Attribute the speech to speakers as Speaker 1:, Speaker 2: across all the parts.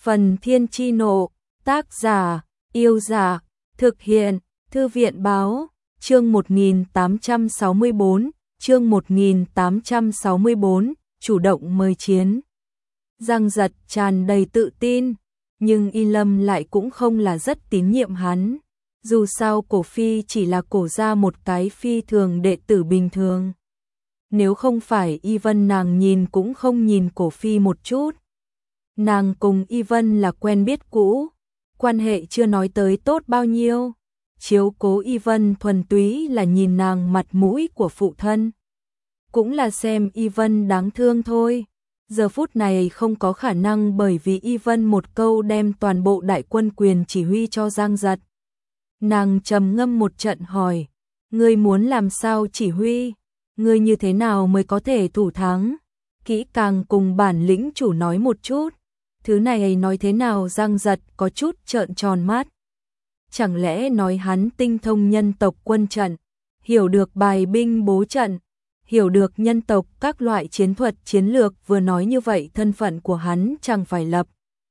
Speaker 1: Phần Thiên Chi Nộ, tác giả, Yêu Giả, thực hiện, Thư viện Báo, chương 1864, chương 1864, chủ động mời chiến. Giang Giật tràn đầy tự tin, nhưng Y Lâm lại cũng không là rất tín nhiệm hắn. Dù sao Cổ Phi chỉ là cổ ra một cái phi thường đệ tử bình thường. Nếu không phải Y Vân nàng nhìn cũng không nhìn Cổ Phi một chút. Nàng cùng Y Vân là quen biết cũ, quan hệ chưa nói tới tốt bao nhiêu. Chiếu cố Y Vân thuần túy là nhìn nàng mặt mũi của phụ thân. Cũng là xem Y Vân đáng thương thôi. Giờ phút này không có khả năng bởi vì Y Vân một câu đem toàn bộ đại quân quyền chỉ huy cho Giang Giật. Nàng trầm ngâm một trận hỏi, ngươi muốn làm sao chỉ huy? Ngươi như thế nào mới có thể thủ thắng? Kỹ càng cùng bản lĩnh chủ nói một chút. Thứ này nói thế nào? Giang Giật có chút trợn tròn mắt. Chẳng lẽ nói hắn tinh thông nhân tộc quân trận, hiểu được bài binh bố trận, hiểu được nhân tộc các loại chiến thuật chiến lược, vừa nói như vậy thân phận của hắn chẳng phải lập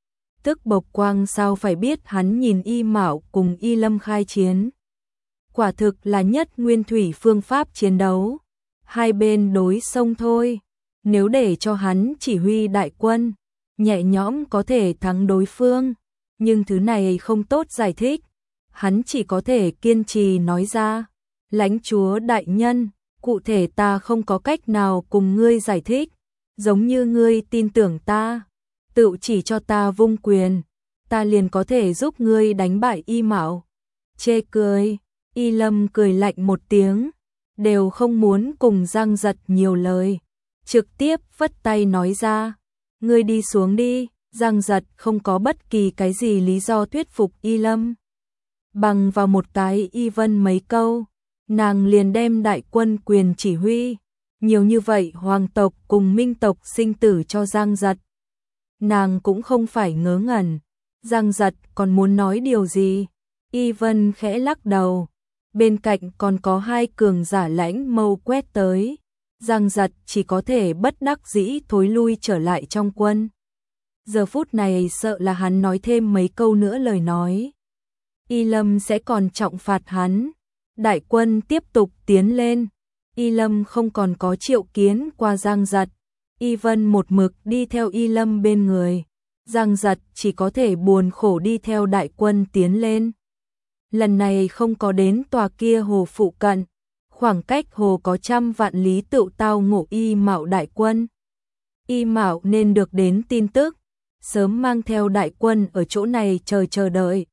Speaker 1: tức bộc quang sao? Phải biết hắn nhìn Y Mạo cùng Y Lâm khai chiến, quả thực là nhất nguyên thủy phương pháp chiến đấu, hai bên đối xông thôi. Nếu để cho hắn chỉ huy đại quân, nhẹ nhõm có thể thắng đối phương, nhưng thứ này không tốt giải thích. Hắn chỉ có thể kiên trì nói ra, lãnh chúa đại nhân, cụ thể ta không có cách nào cùng ngươi giải thích, giống như ngươi tin tưởng ta, tự chỉ cho ta vung quyền, ta liền có thể giúp ngươi đánh bại Y Mạo. Chê cười, Y Lâm cười lạnh một tiếng, đều không muốn cùng Giang Giật nhiều lời, trực tiếp vất tay nói ra, ngươi đi xuống đi. Giang Giật không có bất kỳ cái gì lý do thuyết phục Y Lâm. Bằng vào một cái Y Vân mấy câu, nàng liền đem đại quân quyền chỉ huy, nhiều như vậy hoàng tộc cùng minh tộc sinh tử cho Giang Giật. Nàng cũng không phải ngớ ngẩn, Giang Giật còn muốn nói điều gì? Y Vân khẽ lắc đầu, bên cạnh còn có hai cường giả lãnh mâu quét tới. Giang Giật chỉ có thể bất đắc dĩ thối lui trở lại trong quân. Giờ phút này sợ là hắn nói thêm mấy câu nữa lời nói, Y Lâm sẽ còn trọng phạt hắn. Đại quân tiếp tục tiến lên, Y Lâm không còn có triệu kiến qua Giang Giật. Y Vân một mực đi theo Y Lâm bên người, Giang Giật chỉ có thể buồn khổ đi theo đại quân tiến lên. Lần này không có đến tòa kia hồ phụ cận, khoảng cách hồ có 100 vạn lý tựu tao ngộ Y Mạo đại quân. Y Mạo nên được đến tin tức, sớm mang theo đại quân ở chỗ này chờ đợi.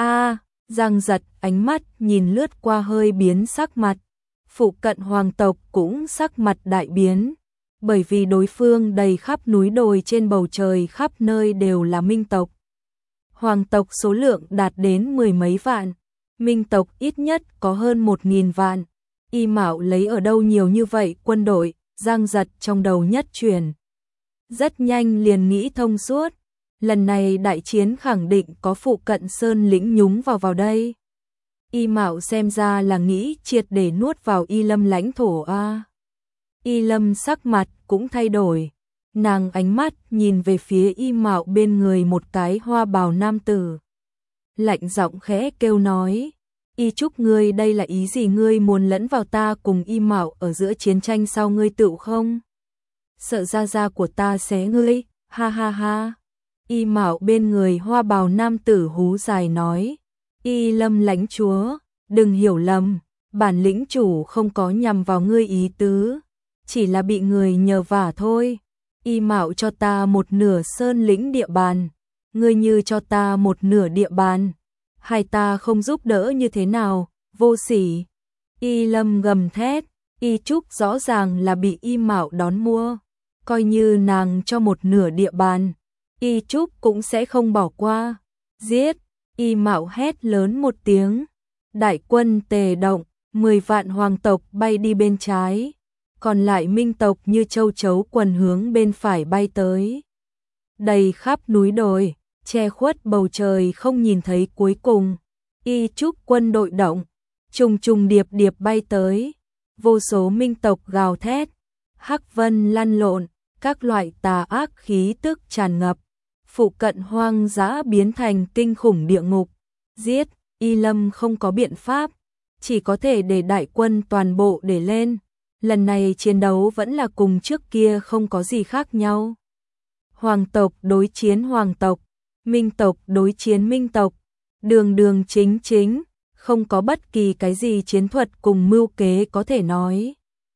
Speaker 1: Giang Giật ánh mắt nhìn lướt qua hơi biến sắc mặt. Phụ cận hoàng tộc cũng sắc mặt đại biến, bởi vì đối phương đầy khắp núi đồi, trên bầu trời khắp nơi đều là minh tộc. Hoàng tộc số lượng đạt đến 10 mấy vạn, minh tộc ít nhất có hơn 1.000 vạn. Y Mạo lấy ở đâu nhiều như vậy quân đội? Giang Giật trong đầu nhất chuyển, rất nhanh liền nghĩ thông suốt. Lần này đại chiến khẳng định có phụ cận sơn lĩnh nhúng vào đây. Y Mạo xem ra là nghĩ triệt để nuốt vào Y Lâm lãnh thổ a. Y Lâm sắc mặt cũng thay đổi, nàng ánh mắt nhìn về phía Y Mạo bên người một cái hoa bào nam tử, lạnh giọng khẽ kêu nói, Y Trúc, ngươi đây là ý gì? Ngươi muốn lẫn vào ta cùng Y Mạo ở giữa chiến tranh sao? Ngươi tựu không sợ gia gia của ta xé ngươi? Ha ha ha. Y Mạo bên người hoa bào nam tử hú dài nói, Y Lâm lãnh chúa, đừng hiểu lầm, bản lĩnh chủ không có nhằm vào ngươi ý tứ, chỉ là bị người nhờ vả thôi. Y Mạo cho ta một nửa sơn lĩnh địa bàn, ngươi như cho ta một nửa địa bàn, hai ta không giúp đỡ như thế nào? Vô sỉ. Y Lâm gầm thét, Y Trúc rõ ràng là bị Y Mạo đón mua, coi như nàng cho một nửa địa bàn, Y Trúc cũng sẽ không bỏ qua. Giết! Y Mạo hét lớn một tiếng, đại quân tề động, 10 vạn hoàng tộc bay đi bên trái, còn lại minh tộc như châu chấu quần hướng bên phải bay tới. Đầy khắp núi đồi, che khuất bầu trời không nhìn thấy cuối cùng. Y Trúc quân đội động, trùng trùng điệp điệp bay tới, vô số minh tộc gào thét, hắc vân lăn lộn, các loại tà ác khí tức tràn ngập. phụ cận hoang dã biến thành kinh khủng địa ngục. Giết, Y Lâm không có biện pháp, chỉ có thể để đại quân toàn bộ để lên. Lần này chiến đấu vẫn là cùng trước kia không có gì khác nhau. Hoàng tộc đối chiến hoàng tộc, minh tộc đối chiến minh tộc, đường đường chính chính, không có bất kỳ cái gì chiến thuật cùng mưu kế có thể nói.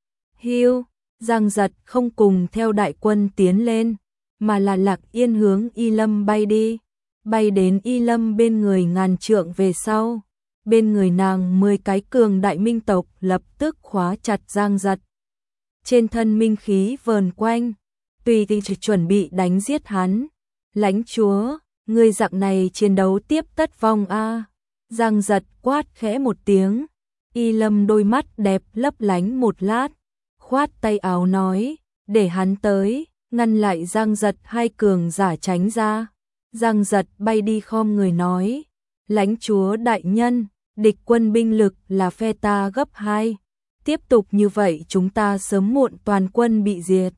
Speaker 1: Hưu, Giang Giật không cùng theo đại quân tiến lên, mà là Lạc Yên hướng Y Lâm bay đi, bay đến Y Lâm bên người ngàn trượng về sau. Bên người nàng 10 cái cường đại minh tộc lập tức khóa chặt Giang Giật. Trên thân minh khí vờn quanh, tùy thì chuẩn bị đánh giết hắn. Lãnh chúa, người dạng này chiến đấu tiếp tất vong a. Giang Giật quát khẽ một tiếng, Y Lâm đôi mắt đẹp lấp lánh một lát, khoát tay áo nói, để hắn tới, ngăn lại Giang Giật hai cường giả tránh ra. Giang Giật bay đi khom người nói, lãnh chúa đại nhân, địch quân binh lực là phe ta gấp 2, tiếp tục như vậy chúng ta sớm muộn toàn quân bị diệt.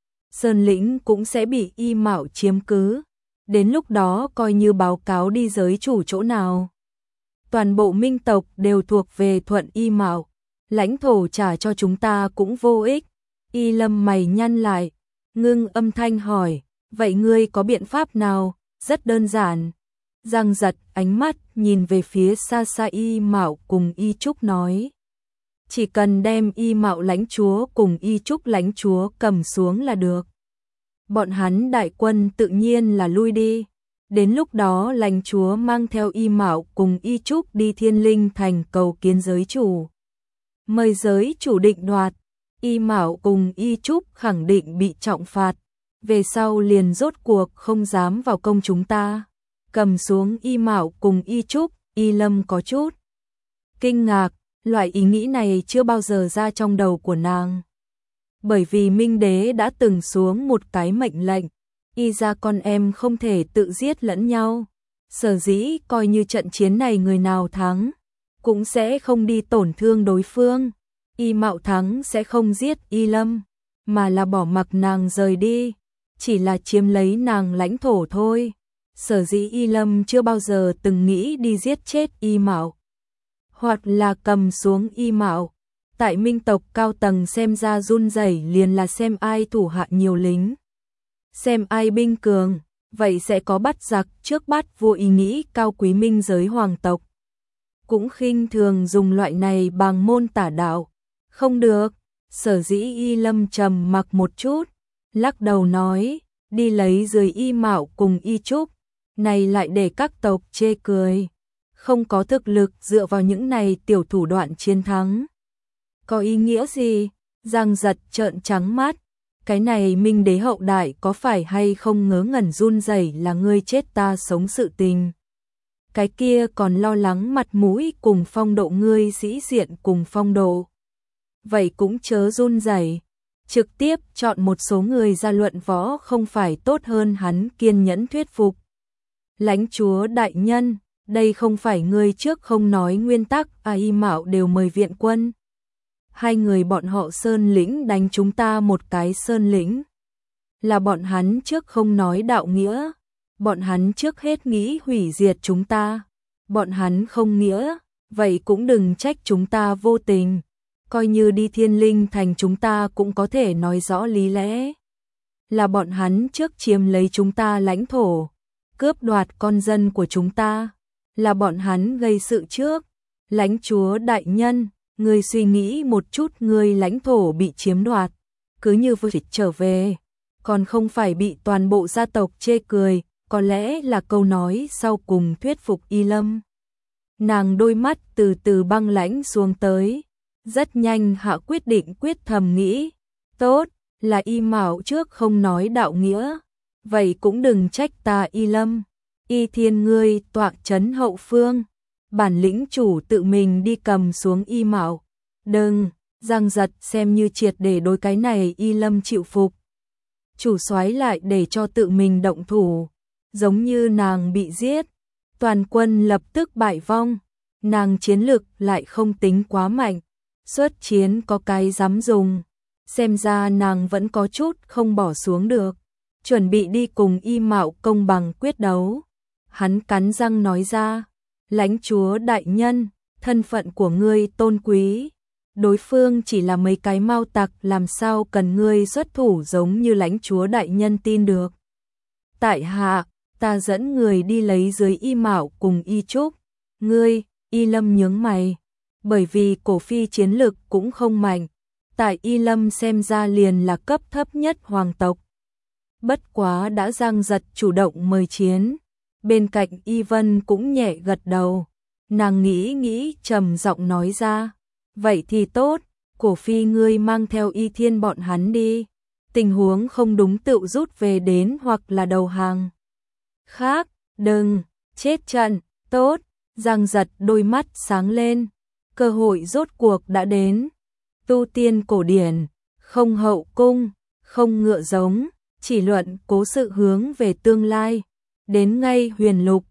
Speaker 1: Sơn lĩnh cũng sẽ bị Y Mạo chiếm cứ, đến lúc đó coi như báo cáo đi giới chủ chỗ nào. Toàn bộ minh tộc đều thuộc về thuận Y Mạo, lãnh thổ trả cho chúng ta cũng vô ích. Y Lâm mày nhăn lại, ngưng âm thanh hỏi, vậy ngươi có biện pháp nào? Rất đơn giản. Giang Giật ánh mắt nhìn về phía xa xa Y Mạo cùng Y Trúc nói, chỉ cần đem Y Mạo lãnh chúa cùng Y Trúc lãnh chúa cầm xuống là được. Bọn hắn đại quân tự nhiên là lui đi. Đến lúc đó lãnh chúa mang theo Y Mạo cùng Y Trúc đi Thiên Linh thành cầu kiến giới chủ. Mời giới chủ định đoạt, Y Mạo cùng Y Trúc khẳng định bị trọng phạt. Về sau liền rốt cuộc không dám vào công chúng ta. Cầm xuống Y Mạo cùng Y Trúc, Y Lâm có chút kinh ngạc, loại ý nghĩ này chưa bao giờ ra trong đầu của nàng. Bởi vì Minh Đế đã từng xuống một cái mệnh lệnh, Y gia con em không thể tự giết lẫn nhau. Sở dĩ coi như trận chiến này người nào thắng, cũng sẽ không đi tổn thương đối phương. Y Mạo thắng sẽ không giết Y Lâm, mà là bỏ mặc nàng rời đi, chỉ là chiếm lấy nàng lãnh thổ thôi. Sở dĩ Y Lâm chưa bao giờ từng nghĩ đi giết chết Y Mạo, hoặc là cầm xuống Y Mạo. Tại minh tộc cao tầng xem ra run rẩy liền là xem ai thủ hạ nhiều lính, xem ai binh cường, vậy sẽ có bắt giặc trước bắt vua ý nghĩ cao quý minh giới hoàng tộc. Cũng khinh thường dùng loại này bằng môn tả đạo. Không được, sở dĩ Y Lâm trầm mặc một chút, lắc đầu nói, đi lấy dưới Y Mạo cùng Y Trúc, này lại để các tộc chê cười. Không có thực lực dựa vào những này tiểu thủ đoạn chiến thắng. Có ý nghĩa gì? Giang Giật trợn trắng mắt, cái này Minh Đế hậu đại có phải hay không ngớ ngẩn run rẩy là ngươi chết ta sống sự tình. Cái kia còn lo lắng mặt mũi cùng phong độ ngươi sĩ diện cùng phong độ. Vậy cũng chớ run rẩy, trực tiếp chọn một số người ra luận võ không phải tốt hơn hắn kiên nhẫn thuyết phục. Lãnh chúa đại nhân, đây không phải ngươi trước không nói nguyên tắc Y Mạo đều mời viện quân. Hai người bọn họ Sơn lĩnh đánh chúng ta một cái Sơn lĩnh. Là bọn hắn trước không nói đạo nghĩa, bọn hắn trước hết nghĩ hủy diệt chúng ta. Bọn hắn không nghĩa, vậy cũng đừng trách chúng ta vô tình. Coi như đi Thiên Linh thành chúng ta cũng có thể nói rõ lý lẽ. Là bọn hắn trước chiếm lấy chúng ta lãnh thổ, cướp đoạt con dân của chúng ta. Là bọn hắn gây sự trước. Lãnh chúa đại nhân, ngươi suy nghĩ một chút, ngươi lãnh thổ bị chiếm đoạt, cứ như vừa trở về, còn không phải bị toàn bộ gia tộc chê cười. Có lẽ là câu nói sau cùng thuyết phục Y Lâm. Nàng đôi mắt từ từ băng lãnh xuống tới, rất nhanh hạ quyết định, quyết thầm nghĩ, tốt, là Y Mạo trước không nói đạo nghĩa, vậy cũng đừng trách ta Y Lâm. Y Thiên ngươi tọa trấn hậu phương, bản lĩnh chủ tự mình đi cầm xuống Y Mạo. Đừng, Giang Giật xem như triệt để đối cái này Y Lâm chịu phục. Chủ soái lại để cho tự mình động thủ, giống như nàng bị giết, toàn quân lập tức bại vong. Nàng chiến lực lại không tính quá mạnh, xuất chiến có cái dám dùng, xem ra nàng vẫn có chút không bỏ xuống được. chuẩn bị đi cùng Y Mạo công bằng quyết đấu. Hắn cắn răng nói ra, lãnh chúa đại nhân, thân phận của ngươi tôn quý. Đối phương chỉ là mấy cái mao tặc, làm sao cần ngươi xuất thủ giống như lãnh chúa đại nhân tin được. Tại hạ, ta dẫn người đi lấy dưới Y Mạo cùng Y Trúc. Ngươi, Y Lâm nhướng mày, bởi vì Cổ Phi chiến lực cũng không mạnh, tại Y Lâm xem ra liền là cấp thấp nhất hoàng tộc. Bất quá đã Giang Giật chủ động mời chiến, bên cạnh Y Vân cũng nhẹ gật đầu, nàng nghĩ trầm giọng nói ra, vậy thì tốt, Cổ Phi ngươi mang theo Y Thiên bọn hắn đi, tình huống không đúng tự rút về đến hoặc là đầu hàng. Khác, đừng, chết trận, tốt, Giang Giật đôi mắt sáng lên, cơ hội rốt cuộc đã đến. Tu tiên cổ điển, không hậu cung, không ngựa giống, chỉ luận cố sự hướng về tương lai. Đến ngay huyền lục,